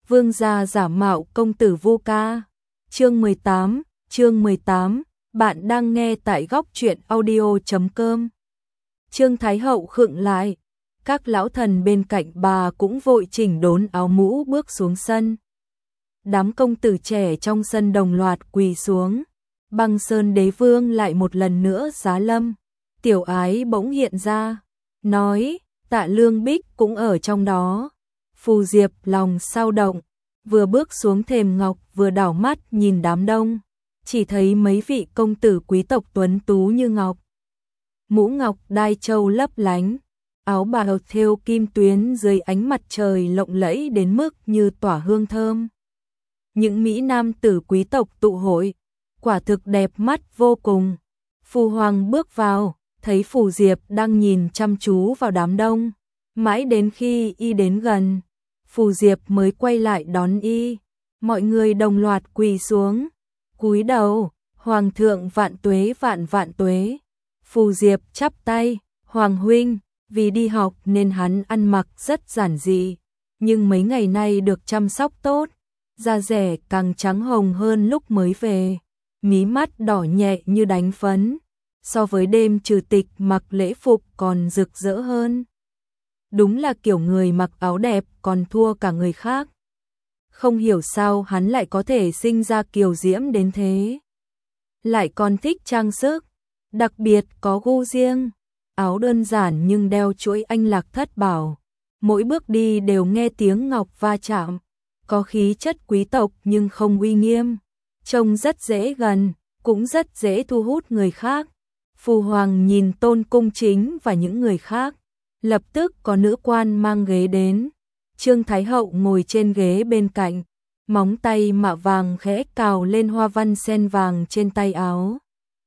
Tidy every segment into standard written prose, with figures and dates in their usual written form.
Vương gia giả mạo công tử Vu Ca. Chương 18, bạn đang nghe tại góc truyện audio.com. Trương Thái Hậu khựng lại, các lão thần bên cạnh bà cũng vội chỉnh đốn áo mũ bước xuống sân. Đám công tử trẻ trong sân đồng loạt quỳ xuống. Băng Sơn Đế Vương lại một lần nữa giá lâm. Tiểu Ái bỗng hiện ra, nói, Tạ Lương Bích cũng ở trong đó. Phù Diệp lòng sao động, vừa bước xuống thềm ngọc vừa đảo mắt nhìn đám đông, chỉ thấy mấy vị công tử quý tộc tuấn tú như ngọc. Mũ ngọc đai châu lấp lánh, áo bào thêu kim tuyến dưới ánh mặt trời lộng lẫy đến mức như tỏa hương thơm. Những mỹ nam tử quý tộc tụ hội, quả thực đẹp mắt vô cùng. Phu Hoàng bước vào, thấy Phù Diệp đang nhìn chăm chú vào đám đông, mãi đến khi y đến gần, Phù Diệp mới quay lại đón y. Mọi người đồng loạt quỳ xuống, cúi đầu, Hoàng thượng vạn tuế vạn vạn tuế. Phù Diệp chắp tay, Hoàng huynh, vì đi học nên hắn ăn mặc rất giản dị, nhưng mấy ngày nay được chăm sóc tốt, da dẻ càng trắng hồng hơn lúc mới về, mí mắt đỏ nhẹ như đánh phấn, so với đêm trừ tịch mặc lễ phục còn rực rỡ hơn. Đúng là kiểu người mặc áo đẹp còn thua cả người khác. Không hiểu sao hắn lại có thể sinh ra kiều diễm đến thế. Lại còn thích trang sức, đặc biệt có gu riêng. Áo đơn giản nhưng đeo chuỗi anh lạc thất bảo. Mỗi bước đi đều nghe tiếng ngọc va chạm. Có khí chất quý tộc nhưng không uy nghiêm. Trông rất dễ gần, cũng rất dễ thu hút người khác. Phu Hoàng nhìn Tôn Cung Chính và những người khác. Lập tức có nữ quan mang ghế đến. Trương Thái Hậu ngồi trên ghế bên cạnh, móng tay mạ vàng khẽ cào lên hoa văn sen vàng trên tay áo.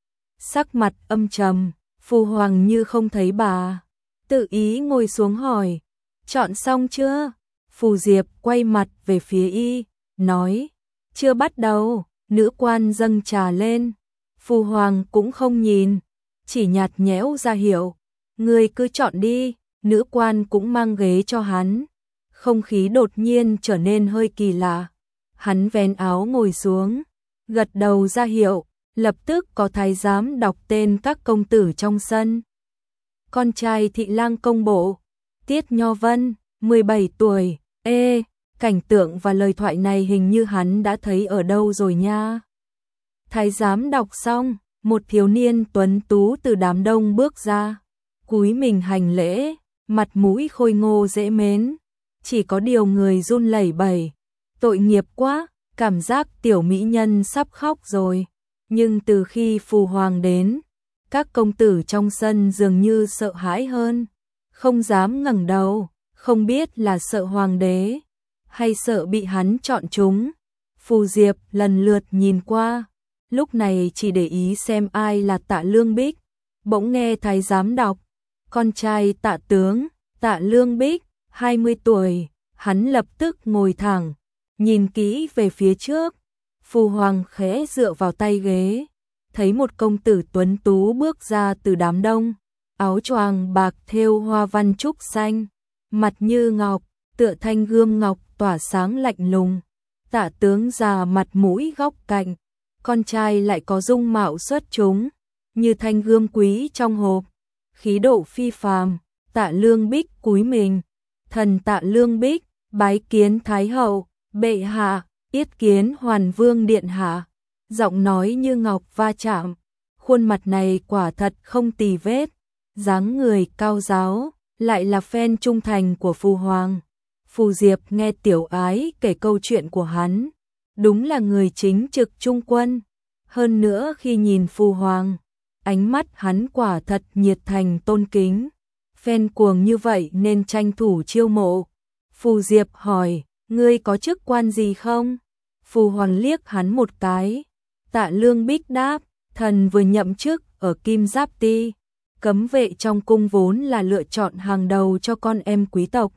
Sắc mặt âm trầm, Phu Hoàng như không thấy bà, tự ý ngồi xuống hỏi, chọn xong chưa? Phù Diệp quay mặt về phía y, nói, chưa bắt đầu. Nữ quan dâng trà lên, Phu Hoàng cũng không nhìn, chỉ nhạt nhẽo ra hiệu, người cứ chọn đi. Nữ quan cũng mang ghế cho hắn. Không khí đột nhiên trở nên hơi kỳ lạ. Hắn vén áo ngồi xuống, gật đầu ra hiệu, lập tức có thái giám đọc tên các công tử trong sân. Con trai thị lang công bộ, Tiết Nho Vân, 17 tuổi, cảnh tượng và lời thoại này hình như hắn đã thấy ở đâu rồi nha. Thái giám đọc xong, một thiếu niên tuấn tú từ đám đông bước ra, cúi mình hành lễ, mặt mũi khôi ngô dễ mến, chỉ có điều người run lẩy bẩy. Tội nghiệp quá, cảm giác tiểu mỹ nhân sắp khóc rồi. Nhưng từ khi Phù Hoàng đến, các công tử trong sân dường như sợ hãi hơn, không dám ngẩng đầu, không biết là sợ Hoàng đế hay sợ bị hắn chọn chúng. Phù Diệp lần lượt nhìn qua, lúc này chỉ để ý xem ai là Tạ Lương Bích. Bỗng nghe thái giám đọc, con trai Tạ tướng, Tạ Lương Bích, 20 tuổi, hắn lập tức ngồi thẳng, nhìn kỹ về phía trước. Phu Hoàng khẽ dựa vào tay ghế, thấy một công tử tuấn tú bước ra từ đám đông, áo choàng bạc thêu hoa văn trúc xanh, mặt như ngọc, tựa thanh gươm ngọc tỏa sáng lạnh lùng. Tạ tướng già mặt mũi góc cạnh, con trai lại có dung mạo xuất chúng, như thanh gươm quý trong hộp, khí độ phi phàm. Tạ Lương Bích cúi mình, thần Tạ Lương Bích, bái kiến Thái Hậu, bệ hạ, yết kiến Hoàn Vương điện hạ. Giọng nói như ngọc va chạm, khuôn mặt này quả thật không tì vết, dáng người cao ráo, lại là fan trung thành của Phu Hoàng. Phù Diệp nghe Tiểu Ái kể câu chuyện của hắn, đúng là người chính trực trung quân. Hơn nữa khi nhìn Phu Hoàng, ánh mắt hắn quả thật nhiệt thành tôn kính. Fan cuồng như vậy nên tranh thủ chiêu mộ. Phù Diệp hỏi, ngươi có chức quan gì không? Phu Hoàng liếc hắn một cái. Tạ Lương Bích đáp, thần vừa nhậm chức ở Kim Giáp Ti. Cấm vệ trong cung vốn là lựa chọn hàng đầu cho con em quý tộc.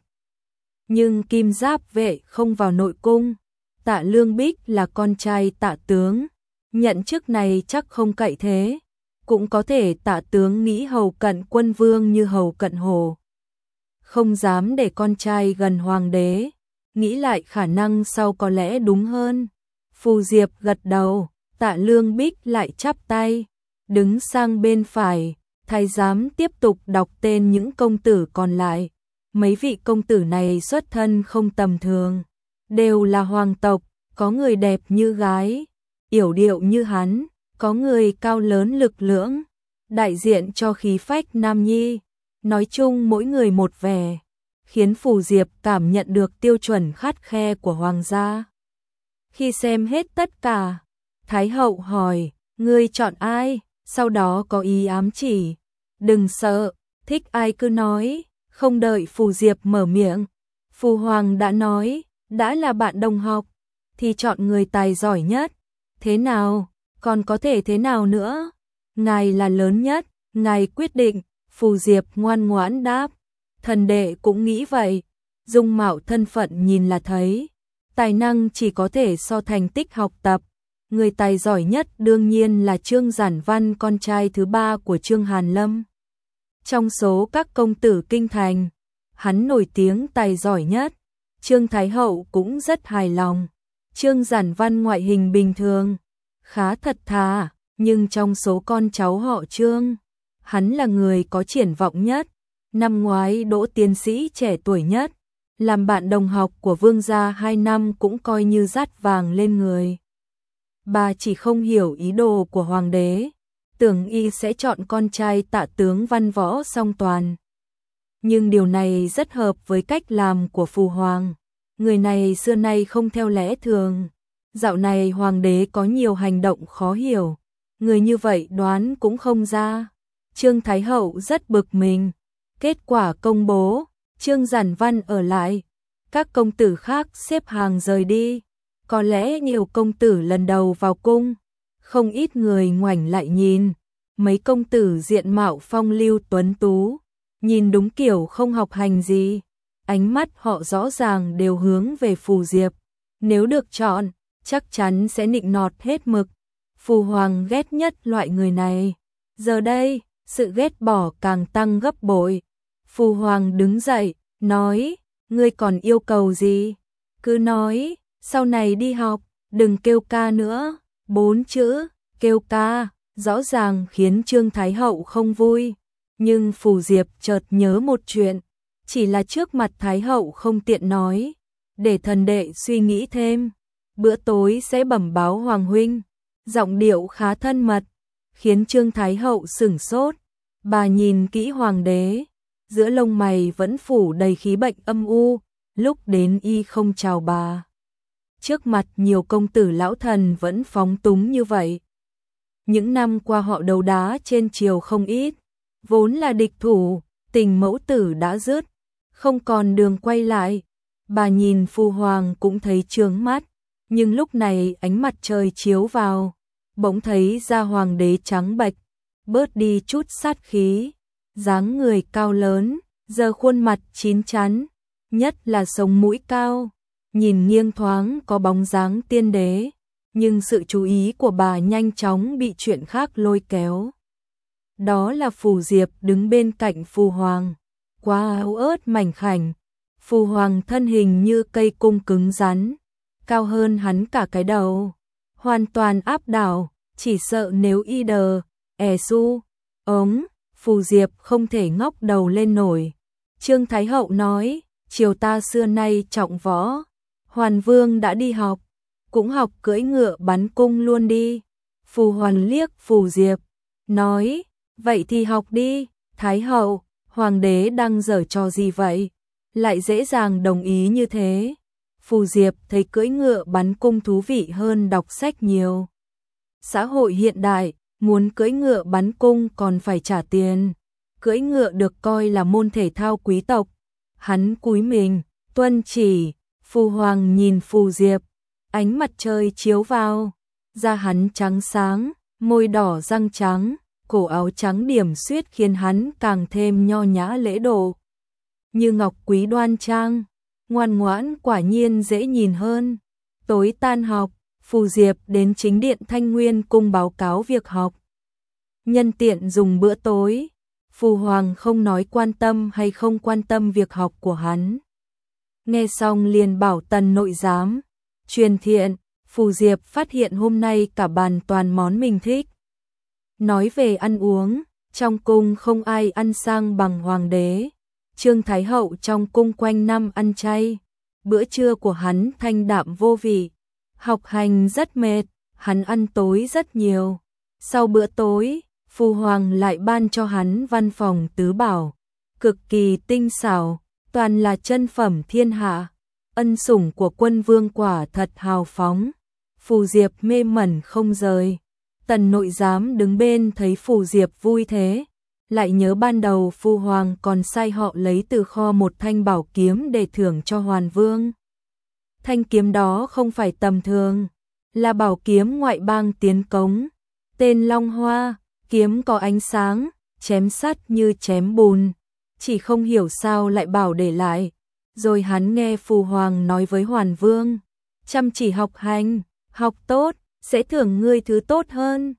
Nhưng Kim Giáp vệ không vào nội cung. Tạ Lương Bích là con trai Tạ tướng, nhận chức này chắc không cậy thế. Cũng có thể Tạ tướng nghĩ hầu cận quân vương như hầu cận hồ, không dám để con trai gần hoàng đế. nghĩ lại khả năng sau có lẽ đúng hơn. Phù Diệp gật đầu, Tạ Lương Bích lại chắp tay, đứng sang bên phải, thái giám tiếp tục đọc tên những công tử còn lại. Mấy vị công tử này xuất thân không tầm thường, đều là hoàng tộc, có người đẹp như gái, yểu điệu như hắn, có người cao lớn lực lưỡng, đại diện cho khí phách nam nhi. Nói chung mỗi người một vẻ, khiến Phù Diệp cảm nhận được tiêu chuẩn khắt khe của hoàng gia. Khi xem hết tất cả, Thái hậu hỏi, ngươi chọn ai? Sau đó có ý ám chỉ, đừng sợ, thích ai cứ nói. Không đợi Phù Diệp mở miệng, Phu Hoàng đã nói, đã là bạn đồng học, thì chọn người tài giỏi nhất. Thế nào, còn có thể thế nào nữa? Ngài là lớn nhất, ngài quyết định. Phù Diệp ngoan ngoãn đáp, thần đệ cũng nghĩ vậy. Dung mạo thân phận nhìn là thấy, tài năng chỉ có thể so thành tích học tập. Người tài giỏi nhất đương nhiên là Trương Giản Văn, con trai thứ 3 của Trương Hàn Lâm. Trong số các công tử kinh thành, hắn nổi tiếng tài giỏi nhất. Trương Thái hậu cũng rất hài lòng. Trương Giản Văn ngoại hình bình thường, khá thật thà, nhưng trong số con cháu họ Trương, hắn là người có triển vọng nhất. Năm ngoái đỗ tiến sĩ trẻ tuổi nhất, làm bạn đồng học của vương gia 2 năm cũng coi như dát vàng lên người. Bà chỉ không hiểu ý đồ của hoàng đế, tưởng y sẽ chọn con trai Tạ tướng văn võ song toàn. Nhưng điều này rất hợp với cách làm của Phù Hoàng. Người này xưa nay không theo lẽ thường. Dạo này hoàng đế có nhiều hành động khó hiểu, người như vậy đoán cũng không ra. Trương Thái hậu rất bực mình. Kết quả công bố, Trương Giản Văn ở lại, các công tử khác xếp hàng rời đi. Có lẽ nhiều công tử lần đầu vào cung, không ít người ngoảnh lại nhìn. Mấy công tử diện mạo phong lưu tuấn tú, nhìn đúng kiểu không học hành gì. Ánh mắt họ rõ ràng đều hướng về Phù Diệp. Nếu được chọn, chắc chắn sẽ nịnh nọt hết mực. Phù Hoàng ghét nhất loại người này. Giờ đây, sự ghét bỏ càng tăng gấp bội. Phù Hoàng đứng dậy, nói, ngươi còn yêu cầu gì? Cứ nói, sau này đi học, đừng kêu ca nữa. 4 chữ, kêu ca, rõ ràng khiến Trương Thái hậu không vui. Nhưng Phù Diệp chợt nhớ một chuyện, chỉ là trước mặt Thái hậu không tiện nói, để thần đệ suy nghĩ thêm. Bữa tối sẽ bẩm báo Hoàng huynh. Giọng điệu khá thân mật, khiến Trương Thái hậu sửng sốt. Bà nhìn kỹ hoàng đế, giữa lông mày vẫn phủ đầy khí bệnh âm u, lúc đến y không chào bà. Trước mặt nhiều công tử lão thần vẫn phóng túng như vậy. Những năm qua họ đấu đá trên triều không ít, vốn là địch thủ, tình mẫu tử đã dứt, không còn đường quay lại. Bà nhìn Phu Hoàng cũng thấy chướng mắt, nhưng lúc này ánh mặt trời chiếu vào, bỗng thấy da hoàng đế trắng bệch, bớt đi chút sát khí, dáng người cao lớn, giờ khuôn mặt chín chắn, nhất là sống mũi cao, nhìn nghiêng thoáng có bóng dáng tiên đế, nhưng sự chú ý của bà nhanh chóng bị chuyện khác lôi kéo. Đó là Phù Diệp đứng bên cạnh Phu Hoàng, quá yếu ớt mảnh khảnh. Phu Hoàng thân hình như cây cung cứng rắn, cao hơn hắn cả cái đầu, hoàn toàn áp đảo, chỉ sợ nếu y đờ, su, ống, Phù Diệp không thể ngóc đầu lên nổi. Trương Thái hậu nói, triều ta xưa nay trọng võ, Hoàn Vương đã đi học, cũng học cưỡi ngựa bắn cung luôn đi. Phù Hoàn liếc Phù Diệp, nói, vậy thì học đi. Thái hậu, hoàng đế đang giở trò gì vậy? Lại dễ dàng đồng ý như thế. Phù Diệp thấy cưỡi ngựa bắn cung thú vị hơn đọc sách nhiều. Xã hội hiện đại, muốn cưỡi ngựa bắn cung còn phải trả tiền. Cưỡi ngựa được coi là môn thể thao quý tộc. Hắn cúi mình, tuân chỉ. Phu Hoàng nhìn Phù Diệp, ánh mặt trời chiếu vào, da hắn trắng sáng, môi đỏ răng trắng, cổ áo trắng điểm xuyết khiến hắn càng thêm nho nhã lễ độ. Như ngọc quý đoan trang, ngoan ngoãn quả nhiên dễ nhìn hơn. Tối tan học, Phù Diệp đến chính điện Thanh Nguyên cung báo cáo việc học. Nhân tiện dùng bữa tối, Phu Hoàng không nói quan tâm hay không quan tâm việc học của hắn. nghe xong liền bảo Tần nội giám, truyền thiện. Phù Diệp phát hiện hôm nay cả bàn toàn món mình thích. Nói về ăn uống, trong cung không ai ăn sang bằng hoàng đế. Trương Thái Hậu trong cung quanh năm ăn chay. Bữa trưa của hắn thanh đạm vô vị. Học hành rất mệt, hắn ăn tối rất nhiều. Sau bữa tối, Phu Hoàng lại ban cho hắn văn phòng tứ bảo. Cực kỳ tinh xảo, toàn là chân phẩm thiên hạ. Ân sủng của quân vương quả thật hào phóng. Phù Diệp mê mẩn không rời. Tần nội giám đứng bên thấy Phù Diệp vui thế, lại nhớ ban đầu Phu Hoàng còn sai họ lấy từ kho một thanh bảo kiếm để thưởng cho Hoàn Vương. Thanh kiếm đó không phải tầm thường, là bảo kiếm ngoại bang tiến cống, tên Long Hoa, kiếm có ánh sáng, chém sắt như chém bùn, chỉ không hiểu sao lại bảo để lại. Rồi hắn nghe Phu Hoàng nói với Hoàn Vương, chăm chỉ học hành, học tốt, sẽ thưởng ngươi thứ tốt hơn.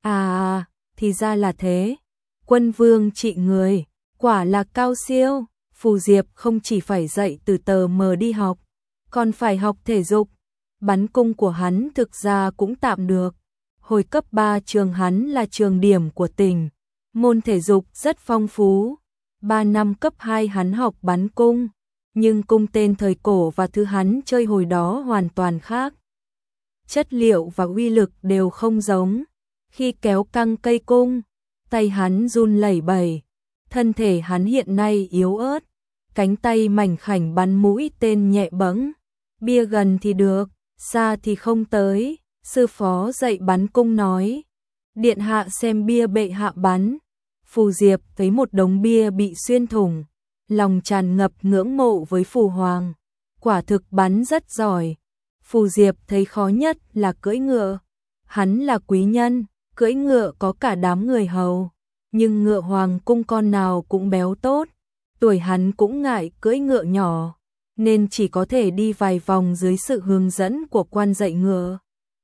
À, thì ra là thế. Quân vương trị người, quả là cao siêu. Phù Diệp không chỉ phải dậy từ tờ mờ đi học, còn phải học thể dục. Bắn cung của hắn thực ra cũng tạm được. Hồi cấp 3 trường hắn là trường điểm của tỉnh. Môn thể dục rất phong phú. 3 năm cấp 2 hắn học bắn cung. Nhưng cung tên thời cổ và thứ hắn chơi hồi đó hoàn toàn khác. Chất liệu và uy lực đều không giống. Khi kéo căng cây cung, tay hắn run lẩy bẩy. Thân thể hắn hiện nay yếu ớt, cánh tay mảnh khảnh bắn mũi tên nhẹ bẫng. Bia gần thì được, xa thì không tới. Sư phó dạy bắn cung nói, điện hạ xem bia bệ hạ bắn. Phù Diệp thấy một đống bia bị xuyên thủng, lòng tràn ngập ngưỡng mộ với Phù Hoàng. Quả thực bắn rất giỏi. Phù Diệp thấy khó nhất là cưỡi ngựa. Hắn là quý nhân, cưỡi ngựa có cả đám người hầu, nhưng ngựa hoàng cung con nào cũng béo tốt. Tuổi hắn cũng ngại cưỡi ngựa nhỏ, nên chỉ có thể đi vài vòng dưới sự hướng dẫn của quan dạy ngựa.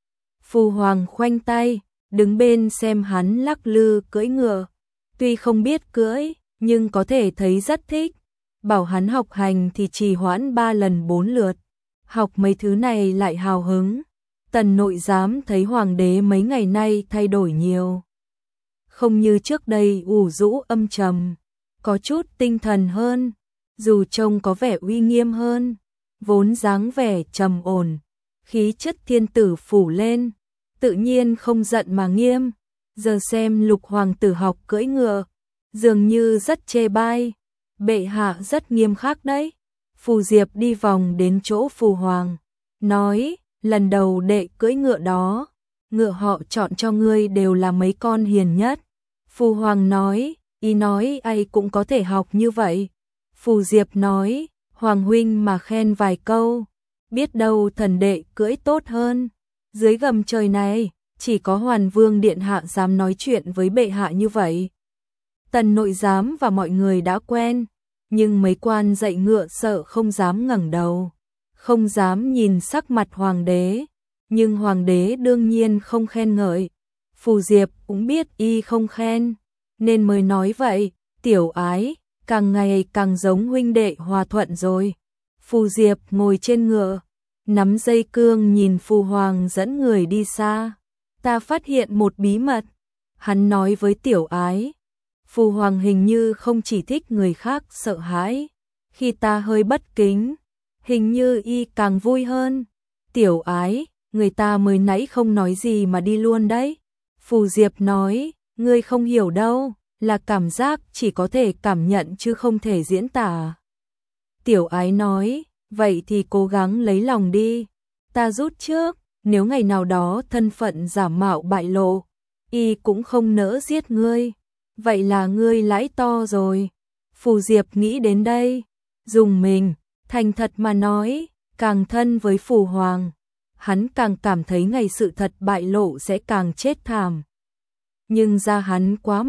Phu Hoàng khoanh tay, đứng bên xem hắn lắc lư cưỡi ngựa. Tuy không biết cưỡi, nhưng có thể thấy rất thích. Bảo hắn học hành thì trì hoãn 3 lần 4 lượt. Học mấy thứ này lại hào hứng. Tần nội giám thấy hoàng đế mấy ngày nay thay đổi nhiều. Không như trước đây ủ rũ âm trầm, có chút tinh thần hơn, dù trông có vẻ uy nghiêm hơn, vốn dáng vẻ trầm ổn, khí chất thiên tử phủ lên, tự nhiên không giận mà nghiêm. Giờ xem Lục hoàng tử học cưỡi ngựa, dường như rất chê bai, bệ hạ rất nghiêm khắc đấy. Phù Diệp đi vòng đến chỗ Phù Hoàng, nói, lần đầu đệ cưỡi ngựa đó, ngựa họ chọn cho ngươi đều là mấy con hiền nhất. Phù Hoàng nói, ý nói ai cũng có thể học như vậy. Phù Diệp nói, Hoàng huynh mà khen vài câu, biết đâu thần đệ cưỡi tốt hơn. Dưới gầm trời này, chỉ có Hoàn Vương điện hạ dám nói chuyện với bệ hạ như vậy. Tần nội giám và mọi người đã quen, nhưng mấy quan dạy ngựa sợ không dám ngẩng đầu, không dám nhìn sắc mặt hoàng đế, nhưng hoàng đế đương nhiên không khen ngợi. Phù Diệp cũng biết y không khen, nên mới nói vậy, tiểu ái, càng ngày càng giống huynh đệ hòa thuận rồi. Phù Diệp ngồi trên ngựa, nắm dây cương nhìn Phù Hoàng dẫn người đi xa. Ta phát hiện một bí mật, hắn nói với tiểu ái. Phù Hoàng hình như không chỉ thích người khác sợ hãi, khi ta hơi bất kính, hình như y càng vui hơn. Tiểu ái, người ta mới nãy không nói gì mà đi luôn đấy. Phù Diệp nói, ngươi không hiểu đâu, là cảm giác chỉ có thể cảm nhận chứ không thể diễn tả. Tiểu ái nói, vậy thì cố gắng lấy lòng đi, ta rút trước, nếu ngày nào đó thân phận giả mạo bại lộ, y cũng không nỡ giết ngươi. Vậy là ngươi lãi to rồi. Phù Diệp nghĩ đến đây, dùng mình, thành thật mà nói, càng thân với Phù Hoàng, hắn càng cảm thấy ngày sự thật bại lộ sẽ càng chết thảm. Nhưng da hắn quá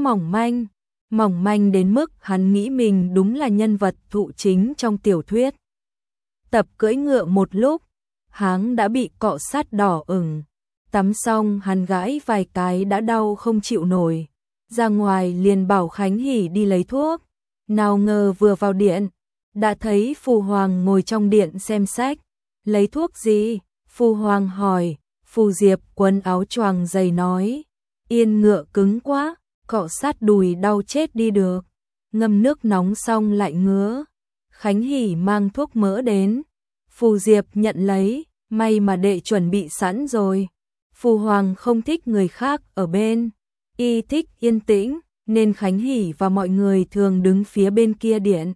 mỏng manh đến mức hắn nghĩ mình đúng là nhân vật thụ chính trong tiểu thuyết. Tập cưỡi ngựa một lúc, hắn đã bị cọ sát đỏ ửng, tắm xong hắn gãi vài cái đã đau không chịu nổi. Ra ngoài liền bảo Khánh Hỷ đi lấy thuốc, nào ngờ vừa vào điện, đã thấy Phu Hoàng ngồi trong điện xem sách. Lấy thuốc gì? Phu Hoàng hỏi. Phù Diệp quấn áo choàng dày nói. Yên ngựa cứng quá, cọ sát đùi đau chết đi được. Ngâm nước nóng xong lại ngứa. Khánh Hỷ mang thuốc mỡ đến. Phù Diệp nhận lấy, may mà đệ chuẩn bị sẵn rồi. Phu Hoàng không thích người khác ở bên, y thích yên tĩnh, nên Khánh Hỷ và mọi người thường đứng phía bên kia điện.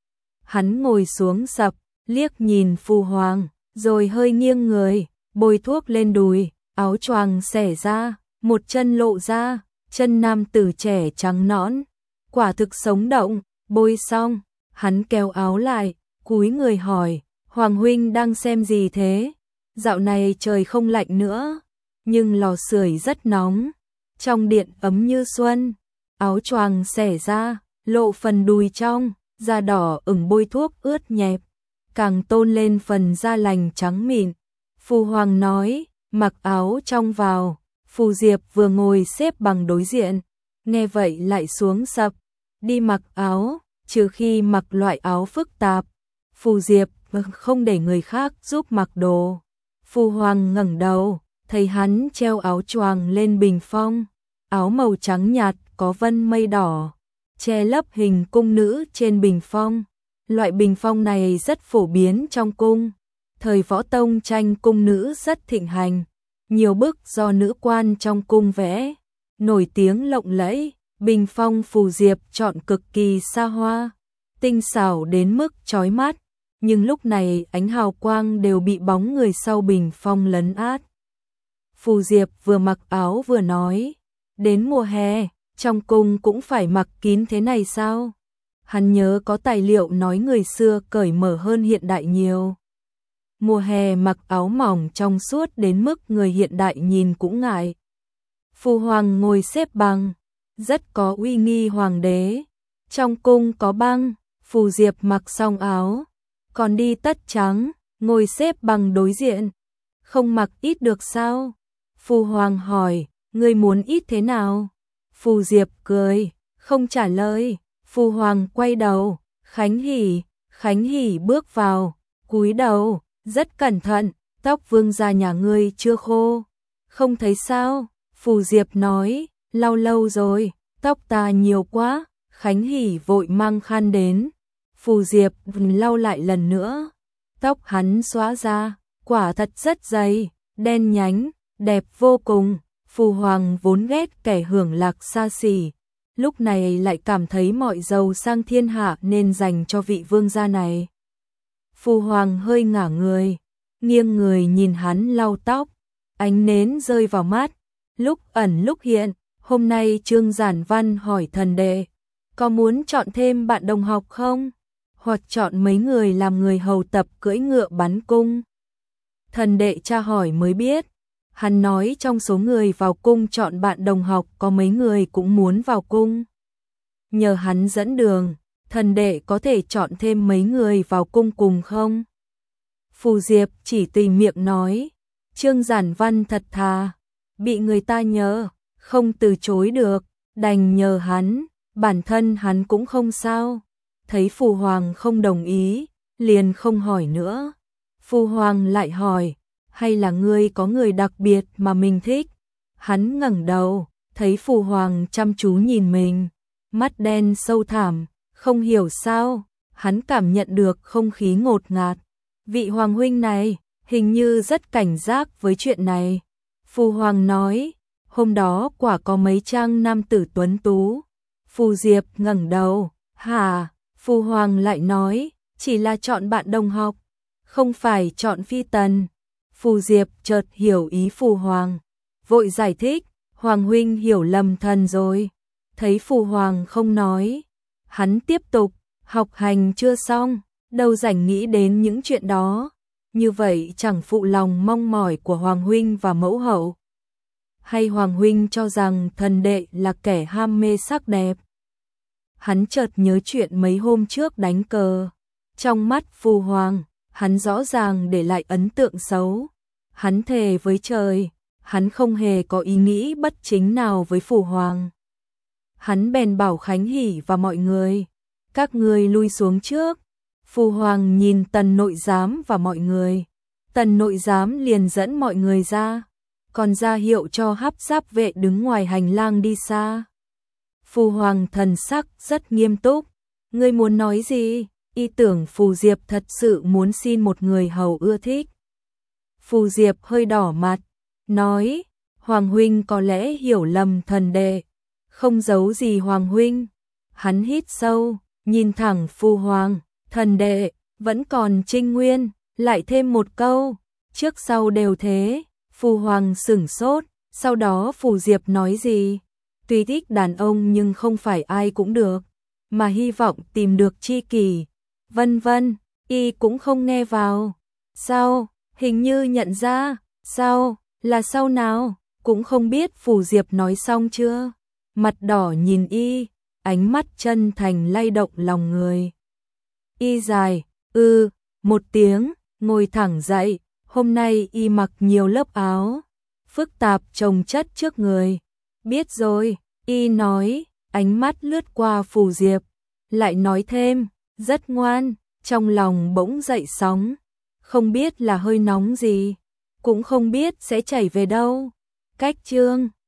Hắn ngồi xuống sập, liếc nhìn Phu Hoàng, rồi hơi nghiêng người, bôi thuốc lên đùi, áo choàng xẻ ra, một chân lộ ra, chân nam tử trẻ trắng nõn, quả thực sống động. Bôi xong, hắn kéo áo lại, cúi người hỏi, Hoàng huynh đang xem gì thế? Dạo này trời không lạnh nữa, nhưng lò sưởi rất nóng, trong điện ấm như xuân. Áo choàng xẻ ra, lộ phần đùi trong, da đỏ ửng bôi thuốc ướt nhẹp, càng tôn lên phần da lành trắng mịn. Phu Hoàng nói, mặc áo trong vào. Phù Diệp vừa ngồi xếp bằng đối diện, nghe vậy lại xuống sập, đi mặc áo, trừ khi mặc loại áo phức tạp. Phù Diệp không để người khác giúp mặc đồ. Phu Hoàng ngẩng đầu, thấy hắn treo áo choàng lên bình phong, áo màu trắng nhạt có vân mây đỏ, che lấp hình cung nữ trên bình phong. Loại bình phong này rất phổ biến trong cung, thời Võ Tông tranh cung nữ rất thịnh hành. Nhiều bức do nữ quan trong cung vẽ, nổi tiếng lộng lẫy. Bình phong Phù Diệp chọn cực kỳ xa hoa, tinh xảo đến mức chói mắt, nhưng lúc này ánh hào quang đều bị bóng người sau bình phong lấn át. Phù Diệp vừa mặc áo vừa nói, đến mùa hè, trong cung cũng phải mặc kín thế này sao? Hắn nhớ có tài liệu nói người xưa cởi mở hơn hiện đại nhiều. Mùa hè mặc áo mỏng trong suốt đến mức người hiện đại nhìn cũng ngại. Phu Hoàng ngồi xếp bằng, rất có uy nghi hoàng đế. Trong cung có băng, Phù Diệp mặc xong áo, còn đi tất trắng, ngồi xếp bằng đối diện. Không mặc ít được sao? Phu Hoàng hỏi, ngươi muốn ít thế nào? Phù Diệp cười, không trả lời. Phu Hoàng quay đầu, Khánh Hỷ bước vào, cúi đầu, rất cẩn thận, tóc vương gia nhà ngươi chưa khô. Không thấy sao? Phù Diệp nói, lau lâu rồi, tóc ta nhiều quá. Khánh Hỷ vội mang khăn đến. Phù Diệp lau lại lần nữa. Tóc hắn xóa ra, quả thật rất dày, đen nhánh, đẹp vô cùng. Phu Hoàng vốn ghét kẻ hưởng lạc xa xỉ, lúc này lại cảm thấy mọi giàu sang thiên hạ nên dành cho vị vương gia này. Phu Hoàng hơi ngả người, nghiêng người nhìn hắn lau tóc, ánh nến rơi vào mắt, lúc ẩn lúc hiện. Hôm nay Trương Giản Văn hỏi thần đệ, có muốn chọn thêm bạn đồng học không? Hoặc chọn mấy người làm người hầu tập cưỡi ngựa bắn cung? Thần đệ tra hỏi mới biết, hắn nói trong số người vào cung chọn bạn đồng học có mấy người cũng muốn vào cung. Nhờ hắn dẫn đường, thần đệ có thể chọn thêm mấy người vào cung cùng không? Phù Diệp chỉ tùy miệng nói, Trương Giản Văn thật thà, bị người ta nhờ, không từ chối được, đành nhờ hắn, bản thân hắn cũng không sao. Thấy Phu Hoàng không đồng ý, liền không hỏi nữa. Phu Hoàng lại hỏi, hay là ngươi có người đặc biệt mà mình thích? Hắn ngẩng đầu, thấy Phu Hoàng chăm chú nhìn mình, mắt đen sâu thẳm, không hiểu sao, hắn cảm nhận được không khí ngột ngạt. Vị Hoàng huynh này, hình như rất cảnh giác với chuyện này. Phu Hoàng nói, hôm đó quả có mấy trang nam tử tuấn tú. Phù Diệp ngẩng đầu, hả? Phu Hoàng lại nói, chỉ là chọn bạn đồng học, không phải chọn phi tần. Phù Diệp chợt hiểu ý Phu Hoàng, vội giải thích, Hoàng huynh hiểu lầm thần rồi. Thấy Phu Hoàng không nói, hắn tiếp tục, học hành chưa xong, đâu rảnh nghĩ đến những chuyện đó. Như vậy chẳng phụ lòng mong mỏi của Hoàng huynh và mẫu hậu. Hay Hoàng huynh cho rằng thần đệ là kẻ ham mê sắc đẹp? Hắn chợt nhớ chuyện mấy hôm trước đánh cờ. Trong mắt Phu Hoàng, hắn rõ ràng để lại ấn tượng xấu. Hắn thề với trời, hắn không hề có ý nghĩ bất chính nào với Phu Hoàng. Hắn bèn bảo Khánh Hỷ và mọi người, các ngươi lui xuống trước. Phu Hoàng nhìn Tần nội giám và mọi người. Tần nội giám liền dẫn mọi người ra, còn ra hiệu cho hắp giáp vệ đứng ngoài hành lang đi xa. Phu Hoàng thần sắc rất nghiêm túc. Ngươi muốn nói gì? Y tưởng Phù Diệp thật sự muốn xin một người hầu ưa thích. Phù Diệp hơi đỏ mặt, nói, Hoàng huynh có lẽ hiểu lầm thần đệ. Không giấu gì Hoàng huynh. Hắn hít sâu, nhìn thẳng Phu Hoàng, thần đệ, vẫn còn trinh nguyên, lại thêm một câu, trước sau đều thế. Phu Hoàng sửng sốt, sau đó Phù Diệp nói gì? Tuy thích đàn ông nhưng không phải ai cũng được, mà hy vọng tìm được tri kỷ, vân vân, y cũng không nghe vào. Sao? Hình như nhận ra, sao? Là sao nào? Cũng không biết. Phù Diệp nói xong chưa? Mặt đỏ nhìn y, ánh mắt chân thành lay động lòng người. Y dài, một tiếng, ngồi thẳng dậy. Hôm nay y mặc nhiều lớp áo phức tạp chồng chất trước người. Biết rồi, y nói, ánh mắt lướt qua Phù Diệp, lại nói thêm, rất ngoan. Trong lòng bỗng dậy sóng, không biết là hơi nóng gì, cũng không biết sẽ chảy về đâu. Cách chương